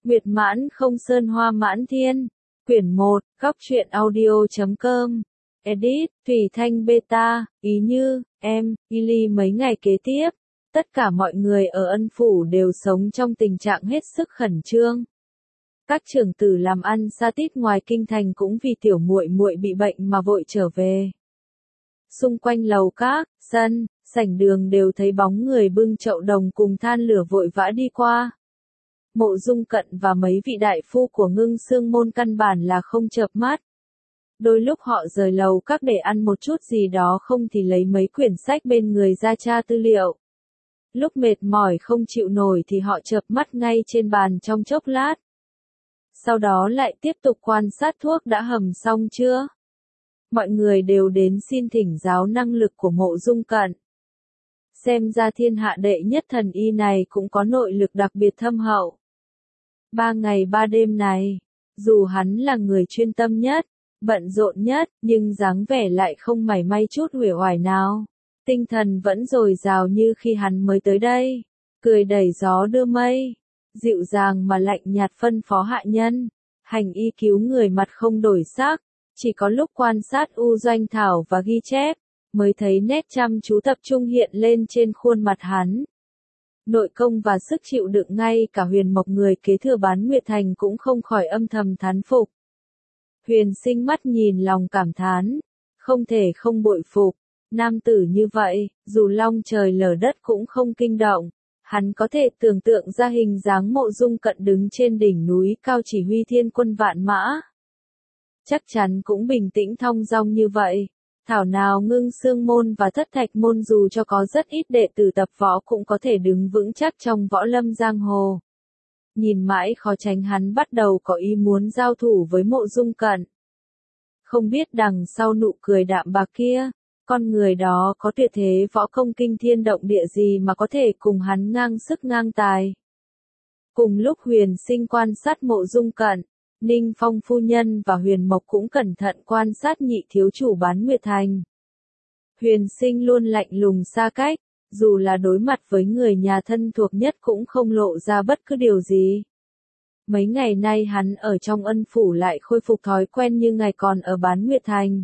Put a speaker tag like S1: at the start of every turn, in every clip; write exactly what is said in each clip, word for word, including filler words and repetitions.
S1: Nguyệt mãn không sơn hoa mãn thiên. Quyển một, góc truyện audio.com. Edit, Thủy Thanh Beta, ý như, em, Ili mấy ngày kế tiếp. Tất cả mọi người ở Ân Phủ đều sống trong tình trạng hết sức khẩn trương. Các trưởng tử làm ăn xa tít ngoài kinh thành cũng vì tiểu muội muội bị bệnh mà vội trở về. Xung quanh lầu các, sân, sảnh đường đều thấy bóng người bưng chậu đồng cùng than lửa vội vã đi qua. Mộ Dung Cận và mấy vị đại phu của Ngưng Xương môn căn bản là không chợp mắt. Đôi lúc họ rời lầu các để ăn một chút gì đó, không thì lấy mấy quyển sách bên người ra tra tư liệu. Lúc mệt mỏi không chịu nổi thì họ chợp mắt ngay trên bàn trong chốc lát. Sau đó lại tiếp tục quan sát thuốc đã hầm xong chưa. Mọi người đều đến xin thỉnh giáo năng lực của Mộ Dung Cận. Xem ra thiên hạ đệ nhất thần y này cũng có nội lực đặc biệt thâm hậu. Ba ngày ba đêm này, dù hắn là người chuyên tâm nhất, bận rộn nhất, nhưng dáng vẻ lại không mảy may chút uể oải nào. Tinh thần vẫn dồi dào như khi hắn mới tới đây, cười đẩy gió đưa mây, dịu dàng mà lạnh nhạt phân phó hạ nhân, hành y cứu người mặt không đổi sắc, chỉ có lúc quan sát U Doanh Thảo và ghi chép, mới thấy nét chăm chú tập trung hiện lên trên khuôn mặt hắn. Nội công và sức chịu đựng ngay cả Huyền Mộc người kế thừa Bán Nguyệt Thành cũng không khỏi âm thầm thán phục. Huyền Sinh mắt nhìn lòng cảm thán, không thể không bội phục. Nam tử như vậy, dù long trời lở đất cũng không kinh động. Hắn có thể tưởng tượng ra hình dáng Mộ Dung Cận đứng trên đỉnh núi cao chỉ huy thiên quân vạn mã. Chắc chắn cũng bình tĩnh thong dong như vậy. Thảo nào Ngưng Xương môn và Thất Thạch môn dù cho có rất ít đệ tử tập võ cũng có thể đứng vững chắc trong võ lâm giang hồ. Nhìn mãi khó tránh hắn bắt đầu có ý muốn giao thủ với Mộ Dung Cận. Không biết đằng sau nụ cười đạm bạc kia, con người đó có tuyệt thế võ công kinh thiên động địa gì mà có thể cùng hắn ngang sức ngang tài. Cùng lúc Huyền Sinh quan sát Mộ Dung Cận, Ninh Phong phu nhân và Huyền Mộc cũng cẩn thận quan sát nhị thiếu chủ Bán Nguyệt Thành. Huyền Sinh luôn lạnh lùng xa cách, dù là đối mặt với người nhà thân thuộc nhất cũng không lộ ra bất cứ điều gì. Mấy ngày nay hắn ở trong Ân Phủ lại khôi phục thói quen như ngày còn ở Bán Nguyệt Thành.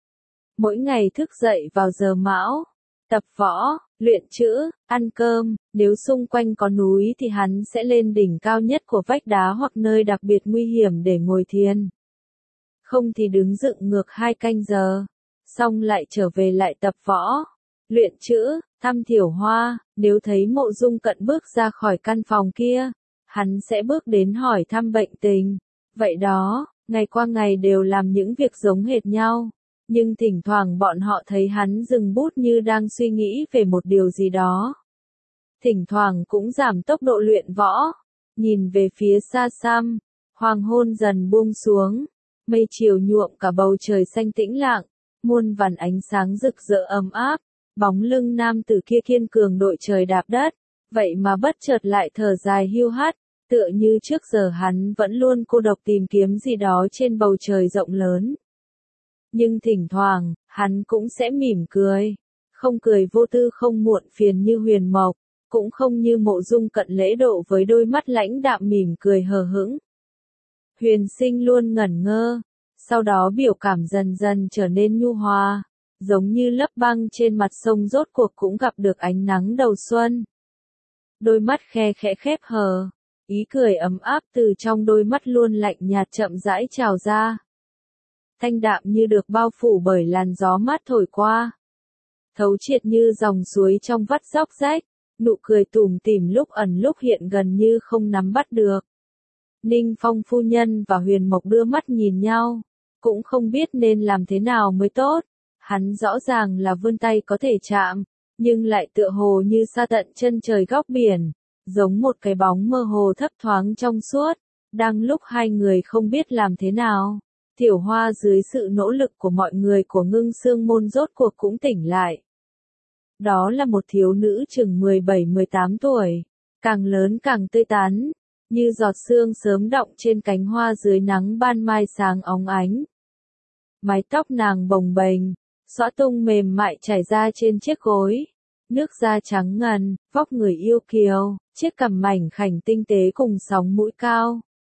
S1: Mỗi ngày thức dậy vào giờ mão, tập võ, luyện chữ, ăn cơm, nếu xung quanh có núi thì hắn sẽ lên đỉnh cao nhất của vách đá hoặc nơi đặc biệt nguy hiểm để ngồi thiền. Không thì đứng dựng ngược hai canh giờ, xong lại trở về lại tập võ, luyện chữ, thăm Thiểu Hoa, nếu thấy Mộ Dung Cận bước ra khỏi căn phòng kia, hắn sẽ bước đến hỏi thăm bệnh tình. Vậy đó, ngày qua ngày đều làm những việc giống hệt nhau. Nhưng thỉnh thoảng bọn họ thấy hắn dừng bút như đang suy nghĩ về một điều gì đó. Thỉnh thoảng cũng giảm tốc độ luyện võ. Nhìn về phía xa xăm, hoàng hôn dần buông xuống. Mây chiều nhuộm cả bầu trời xanh tĩnh lặng. Muôn vàn ánh sáng rực rỡ ấm áp. Bóng lưng nam tử kia kiên cường đội trời đạp đất. Vậy mà bất chợt lại thở dài hiu hắt. Tựa như trước giờ hắn vẫn luôn cô độc tìm kiếm gì đó trên bầu trời rộng lớn. Nhưng thỉnh thoảng, hắn cũng sẽ mỉm cười. Không cười vô tư không muộn phiền như Huyền Mộc, cũng không như Mộ Dung Cận lễ độ với đôi mắt lãnh đạm mỉm cười hờ hững. Huyền Sinh luôn ngẩn ngơ, sau đó biểu cảm dần dần trở nên nhu hòa, giống như lớp băng trên mặt sông rốt cuộc cũng gặp được ánh nắng đầu xuân. Đôi mắt khe khẽ khép hờ, ý cười ấm áp từ trong đôi mắt luôn lạnh nhạt chậm rãi trào ra. Thanh đạm như được bao phủ bởi làn gió mát thổi qua. Thấu triệt như dòng suối trong vắt róc rách, nụ cười tủm tỉm lúc ẩn lúc hiện gần như không nắm bắt được. Ninh Phong phu nhân và Huyền Mộc đưa mắt nhìn nhau, cũng không biết nên làm thế nào mới tốt. Hắn rõ ràng là vươn tay có thể chạm, nhưng lại tựa hồ như xa tận chân trời góc biển, giống một cái bóng mơ hồ thấp thoáng trong suốt, đang lúc hai người không biết làm thế nào. Thiểu Hoa dưới sự nỗ lực của mọi người của Ngưng Xương môn rốt cuộc cũng tỉnh lại. Đó là một thiếu nữ chừng mười bảy mười tám tuổi, càng lớn càng tươi tắn, như giọt sương sớm đọng trên cánh hoa dưới nắng ban mai sáng óng ánh. Mái tóc nàng bồng bềnh, xõa tung mềm mại trải ra trên chiếc gối, nước da trắng ngần, vóc người yêu kiều, chiếc cằm mảnh khảnh tinh tế cùng sóng mũi cao,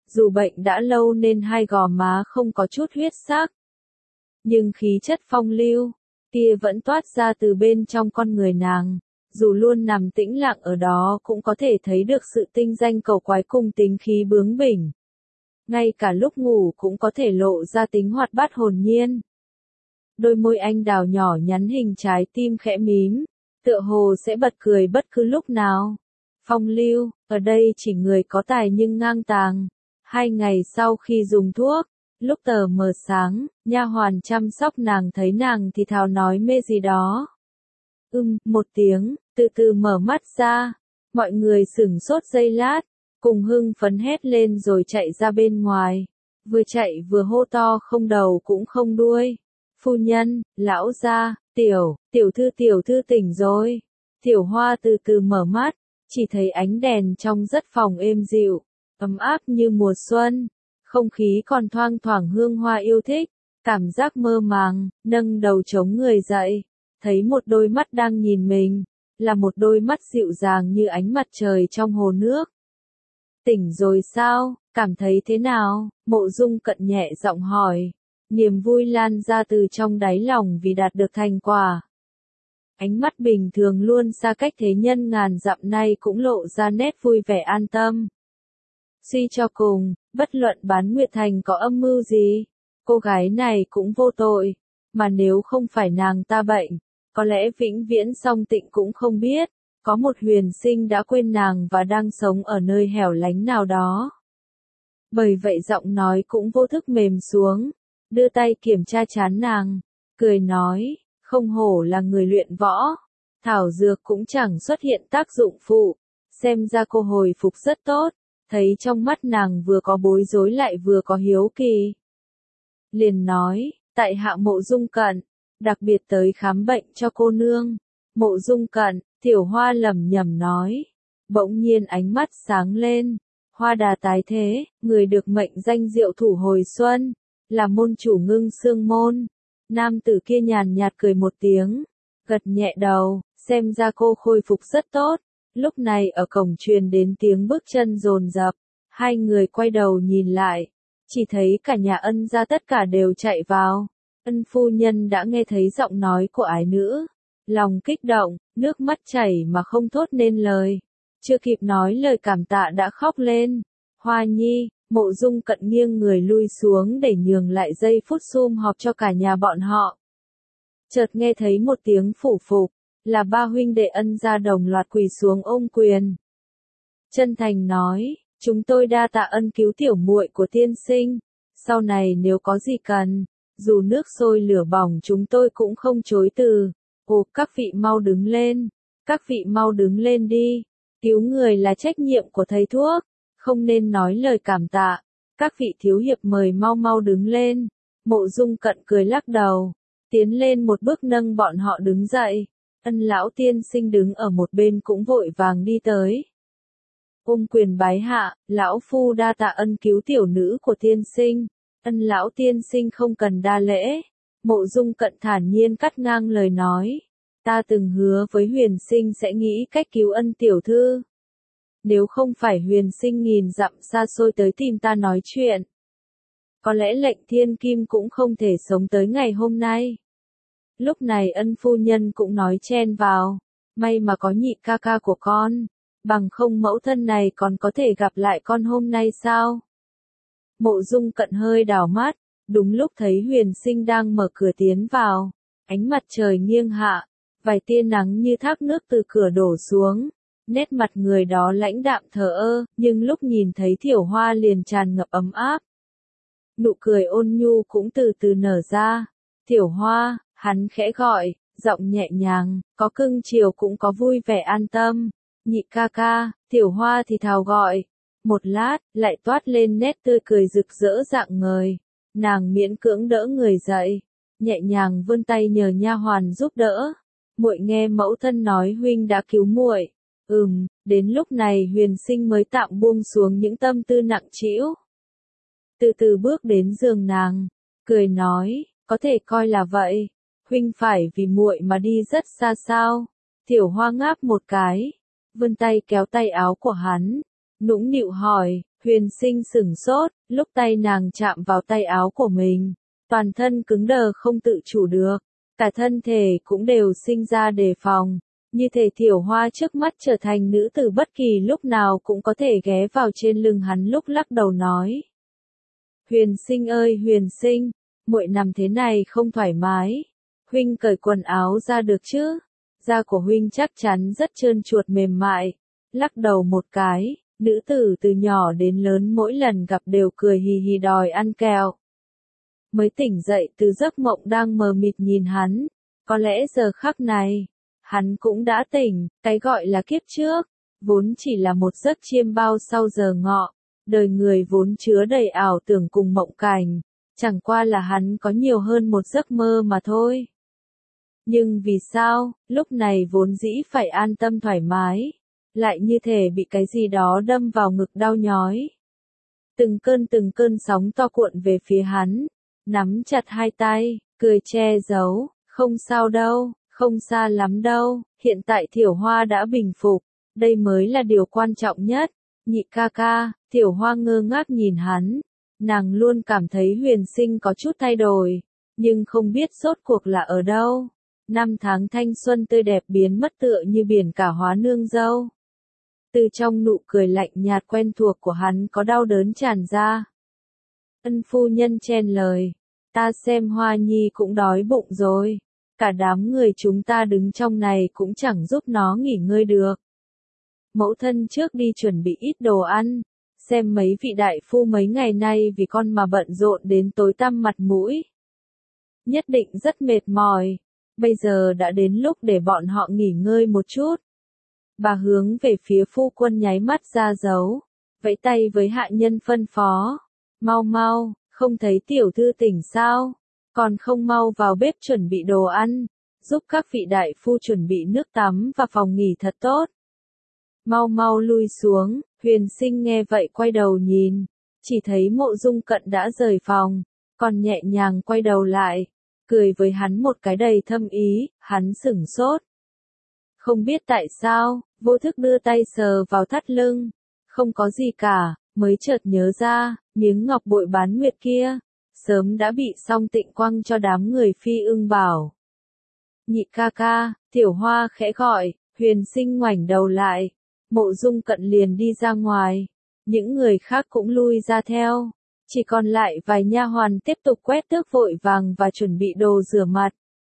S1: dù bệnh đã lâu nên hai gò má không có chút huyết sắc. Nhưng khí chất phong lưu, kia vẫn toát ra từ bên trong con người nàng, dù luôn nằm tĩnh lặng ở đó cũng có thể thấy được sự tinh danh cầu quái cùng tính khí bướng bỉnh. Ngay cả lúc ngủ cũng có thể lộ ra tính hoạt bát hồn nhiên. Đôi môi anh đào nhỏ nhắn hình trái tim khẽ mím, tựa hồ sẽ bật cười bất cứ lúc nào. Phong lưu, ở đây chỉ người có tài nhưng ngang tàng. Hai ngày sau khi dùng thuốc, lúc tờ mờ sáng, nha hoàn chăm sóc nàng thấy nàng thì thào nói mê gì đó. Ừm, một tiếng, từ từ mở mắt ra. Mọi người sửng sốt giây lát, cùng hưng phấn hét lên rồi chạy ra bên ngoài. Vừa chạy vừa hô to không đầu cũng không đuôi. Phu nhân, lão gia, tiểu, tiểu thư tiểu thư tỉnh rồi. Tiểu Hoa từ từ mở mắt, chỉ thấy ánh đèn trong rất phòng êm dịu, ấm áp như mùa xuân. Không khí còn thoang thoảng hương hoa yêu thích, cảm giác mơ màng, nâng đầu chống người dậy. Thấy một đôi mắt đang nhìn mình, là một đôi mắt dịu dàng như ánh mặt trời trong hồ nước. Tỉnh rồi sao, cảm thấy thế nào? Mộ Dung Cận nhẹ giọng hỏi. Niềm vui lan ra từ trong đáy lòng vì đạt được thành quả. Ánh mắt bình thường luôn xa cách thế nhân ngàn dặm nay cũng lộ ra nét vui vẻ an tâm. Suy cho cùng, bất luận Bán Nguyệt Thành có âm mưu gì, cô gái này cũng vô tội, mà nếu không phải nàng ta bệnh, có lẽ vĩnh viễn Song Tịnh cũng không biết, có một huyền sinh đã quên nàng và đang sống ở nơi hẻo lánh nào đó. Bởi vậy giọng nói cũng vô thức mềm xuống, đưa tay kiểm tra trán nàng, cười nói, không hổ là người luyện võ, thảo dược cũng chẳng xuất hiện tác dụng phụ, xem ra cô hồi phục rất tốt, thấy trong mắt nàng vừa có bối rối lại vừa có hiếu kỳ. Liền nói, tại hạ Mộ Dung Cận, đặc biệt tới khám bệnh cho cô nương. Mộ Dung Cận, Tiểu Hoa lẩm nhẩm nói, bỗng nhiên ánh mắt sáng lên, hoa đà tái thế, người được mệnh danh Diệu Thủ hồi xuân, là môn chủ Ngưng Xương môn. Nam tử kia nhàn nhạt cười một tiếng, gật nhẹ đầu, xem ra cô khôi phục rất tốt. Lúc này ở cổng truyền đến tiếng bước chân dồn dập, hai người quay đầu nhìn lại, chỉ thấy cả nhà Ân gia tất cả đều chạy vào. Ân phu nhân đã nghe thấy giọng nói của ái nữ, lòng kích động, nước mắt chảy mà không thốt nên lời, chưa kịp nói lời cảm tạ đã khóc lên. Hoa nhi, Mộ Dung Cận nghiêng người lui xuống để nhường lại giây phút sum họp cho cả nhà bọn họ. Chợt nghe thấy một tiếng phủ phục, là ba huynh đệ Ân gia đồng loạt quỳ xuống ôm quyền. Chân thành nói, chúng tôi đa tạ ân cứu tiểu muội của tiên sinh, sau này nếu có gì cần, dù nước sôi lửa bỏng chúng tôi cũng không chối từ. Ồ, các vị mau đứng lên, các vị mau đứng lên đi, cứu người là trách nhiệm của thầy thuốc, không nên nói lời cảm tạ. Các vị thiếu hiệp mời mau mau đứng lên. Mộ Dung Cận cười lắc đầu, tiến lên một bước nâng bọn họ đứng dậy. Ân lão tiên sinh đứng ở một bên cũng vội vàng đi tới. Ôm quyền bái hạ, lão phu đa tạ ân cứu tiểu nữ của tiên sinh. Ân lão tiên sinh không cần đa lễ. Mộ Dung Cận thản nhiên cắt ngang lời nói. Ta từng hứa với huyền sinh sẽ nghĩ cách cứu ân tiểu thư. Nếu không phải huyền sinh nghìn dặm xa xôi tới tìm ta nói chuyện, có lẽ lệnh thiên kim cũng không thể sống tới ngày hôm nay. Lúc này Ân phu nhân cũng nói chen vào, may mà có nhị ca ca của con, bằng không mẫu thân này còn có thể gặp lại con hôm nay sao? Mộ Dung Cận hơi đảo mắt, đúng lúc thấy huyền sinh đang mở cửa tiến vào, ánh mặt trời nghiêng hạ, vài tia nắng như thác nước từ cửa đổ xuống, nét mặt người đó lãnh đạm thờ ơ, nhưng lúc nhìn thấy Tiểu Hoa liền tràn ngập ấm áp. Nụ cười ôn nhu cũng từ từ nở ra. Tiểu Hoa, hắn khẽ gọi, giọng nhẹ nhàng, có cưng chiều cũng có vui vẻ an tâm. Nhị ca ca, Tiểu Hoa thì thào gọi. Một lát, lại toát lên nét tươi cười rực rỡ rạng ngời. Nàng miễn cưỡng đỡ người dậy, nhẹ nhàng vươn tay nhờ nha hoàn giúp đỡ. Muội nghe mẫu thân nói huynh đã cứu muội. Ừm, đến lúc này huyền sinh mới tạm buông xuống những tâm tư nặng trĩu. Từ từ bước đến giường nàng, cười nói, có thể coi là vậy. Huynh phải vì muội mà đi rất xa sao? Tiểu Hoa ngáp một cái, vươn tay kéo tay áo của hắn, nũng nịu hỏi, Huyền Sinh sửng sốt, lúc tay nàng chạm vào tay áo của mình, toàn thân cứng đờ không tự chủ được, cả thân thể cũng đều sinh ra đề phòng, như thể Tiểu Hoa trước mắt trở thành nữ tử bất kỳ lúc nào cũng có thể ghé vào trên lưng hắn lúc lắc đầu nói. Huyền Sinh ơi Huyền Sinh, muội nằm thế này không thoải mái, huynh cởi quần áo ra được chứ, da của huynh chắc chắn rất trơn chuột mềm mại, lắc đầu một cái. Nữ tử từ nhỏ đến lớn mỗi lần gặp đều cười hì hì đòi ăn kẹo. Mới tỉnh dậy từ giấc mộng đang mờ mịt nhìn hắn, có lẽ giờ khắc này, hắn cũng đã tỉnh, cái gọi là kiếp trước, vốn chỉ là một giấc chiêm bao sau giờ ngọ, đời người vốn chứa đầy ảo tưởng cùng mộng cảnh, chẳng qua là hắn có nhiều hơn một giấc mơ mà thôi. Nhưng vì sao, lúc này vốn dĩ phải an tâm thoải mái, lại như thể bị cái gì đó đâm vào ngực đau nhói. Từng cơn từng cơn sóng to cuộn về phía hắn, nắm chặt hai tay, cười che giấu, không sao đâu, không xa lắm đâu, hiện tại Tiểu Hoa đã bình phục, đây mới là điều quan trọng nhất. Nhị ca ca, Tiểu Hoa ngơ ngác nhìn hắn, nàng luôn cảm thấy Huyền Sinh có chút thay đổi, nhưng không biết rốt cuộc là ở đâu. Năm tháng thanh xuân tươi đẹp biến mất tựa như biển cả hóa nương dâu. Từ trong nụ cười lạnh nhạt quen thuộc của hắn có đau đớn tràn ra. Ân phu nhân chen lời, ta xem Hoa Nhi cũng đói bụng rồi, cả đám người chúng ta đứng trong này cũng chẳng giúp nó nghỉ ngơi được. Mẫu thân trước đi chuẩn bị ít đồ ăn, xem mấy vị đại phu mấy ngày nay vì con mà bận rộn đến tối tăm mặt mũi. Nhất định rất mệt mỏi, bây giờ đã đến lúc để bọn họ nghỉ ngơi một chút. Bà hướng về phía phu quân nháy mắt ra dấu, vẫy tay với hạ nhân phân phó. Mau mau, không thấy tiểu thư tỉnh sao, còn không mau vào bếp chuẩn bị đồ ăn, giúp các vị đại phu chuẩn bị nước tắm và phòng nghỉ thật tốt. Mau mau lui xuống, Huyền Sinh nghe vậy quay đầu nhìn, chỉ thấy Mộ Dung Cận đã rời phòng, còn nhẹ nhàng quay đầu lại, cười với hắn một cái đầy thâm ý, hắn sửng sốt. Không biết tại sao, vô thức đưa tay sờ vào thắt lưng, không có gì cả, mới chợt nhớ ra, miếng ngọc bội bán nguyệt kia, sớm đã bị Song Tịnh quăng cho đám người Phi Ưng Bảo. Nhị ca ca, Tiểu Hoa khẽ gọi, Huyền Sinh ngoảnh đầu lại, Mộ Dung Cận liền đi ra ngoài, những người khác cũng lui ra theo, chỉ còn lại vài nha hoàn tiếp tục quét tước vội vàng và chuẩn bị đồ rửa mặt.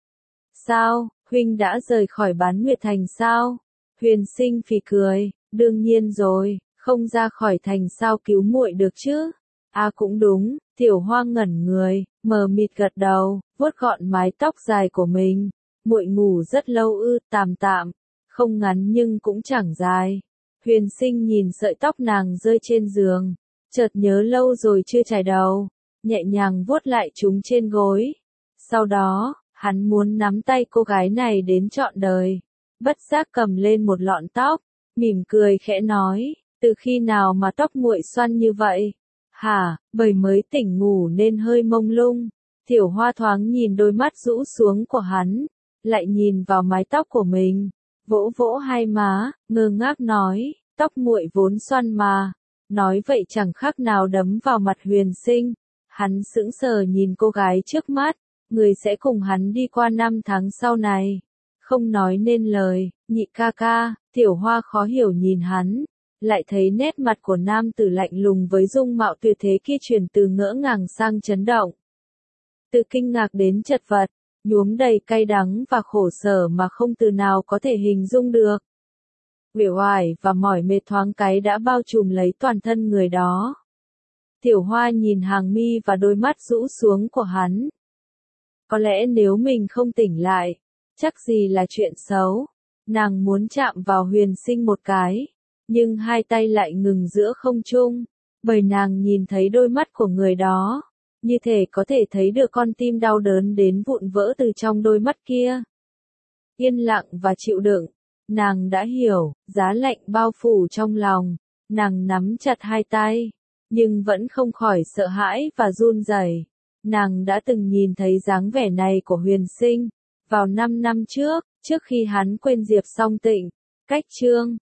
S1: Sao, huynh đã rời khỏi Bán Nguyệt Thành sao? Huyền Sinh phì cười, đương nhiên rồi, không ra khỏi thành sao cứu muội được chứ? À cũng đúng, Tiểu Hoa ngẩn người, mờ mịt gật đầu, vuốt gọn mái tóc dài của mình. Muội ngủ rất lâu ư, tạm tạm, không ngắn nhưng cũng chẳng dài. Huyền Sinh nhìn sợi tóc nàng rơi trên giường, chợt nhớ lâu rồi chưa chải đầu, nhẹ nhàng vuốt lại chúng trên gối. Sau đó, hắn muốn nắm tay cô gái này đến trọn đời. Bất giác cầm lên một lọn tóc, mỉm cười khẽ nói, từ khi nào mà tóc muội xoăn như vậy? Hả, bởi mới tỉnh ngủ nên hơi mông lung. Tiểu Hoa thoáng nhìn đôi mắt rũ xuống của hắn, lại nhìn vào mái tóc của mình, vỗ vỗ hai má, ngơ ngác nói, tóc muội vốn xoăn mà. Nói vậy chẳng khác nào đấm vào mặt Huyền Sinh. Hắn sững sờ nhìn cô gái trước mắt, người sẽ cùng hắn đi qua năm tháng sau này. Không nói nên lời, nhị ca ca, Tiểu Hoa khó hiểu nhìn hắn, lại thấy nét mặt của nam tử lạnh lùng với dung mạo tuyệt thế kia chuyển từ ngỡ ngàng sang chấn động. Từ kinh ngạc đến chật vật, nhuốm đầy cay đắng và khổ sở mà không từ nào có thể hình dung được. Uể oải và mỏi mệt thoáng cái đã bao trùm lấy toàn thân người đó. Tiểu Hoa nhìn hàng mi và đôi mắt rũ xuống của hắn. Có lẽ nếu mình không tỉnh lại, chắc gì là chuyện xấu. Nàng muốn chạm vào Huyền Sinh một cái, nhưng hai tay lại ngừng giữa không trung, bởi nàng nhìn thấy đôi mắt của người đó, như thể có thể thấy được con tim đau đớn đến vụn vỡ từ trong đôi mắt kia. Yên lặng và chịu đựng, nàng đã hiểu, giá lạnh bao phủ trong lòng, nàng nắm chặt hai tay, nhưng vẫn không khỏi sợ hãi và run rẩy. Nàng đã từng nhìn thấy dáng vẻ này của Huyền Sinh, vào năm năm trước, trước khi hắn quên Diệp Song Tịnh. Cách chương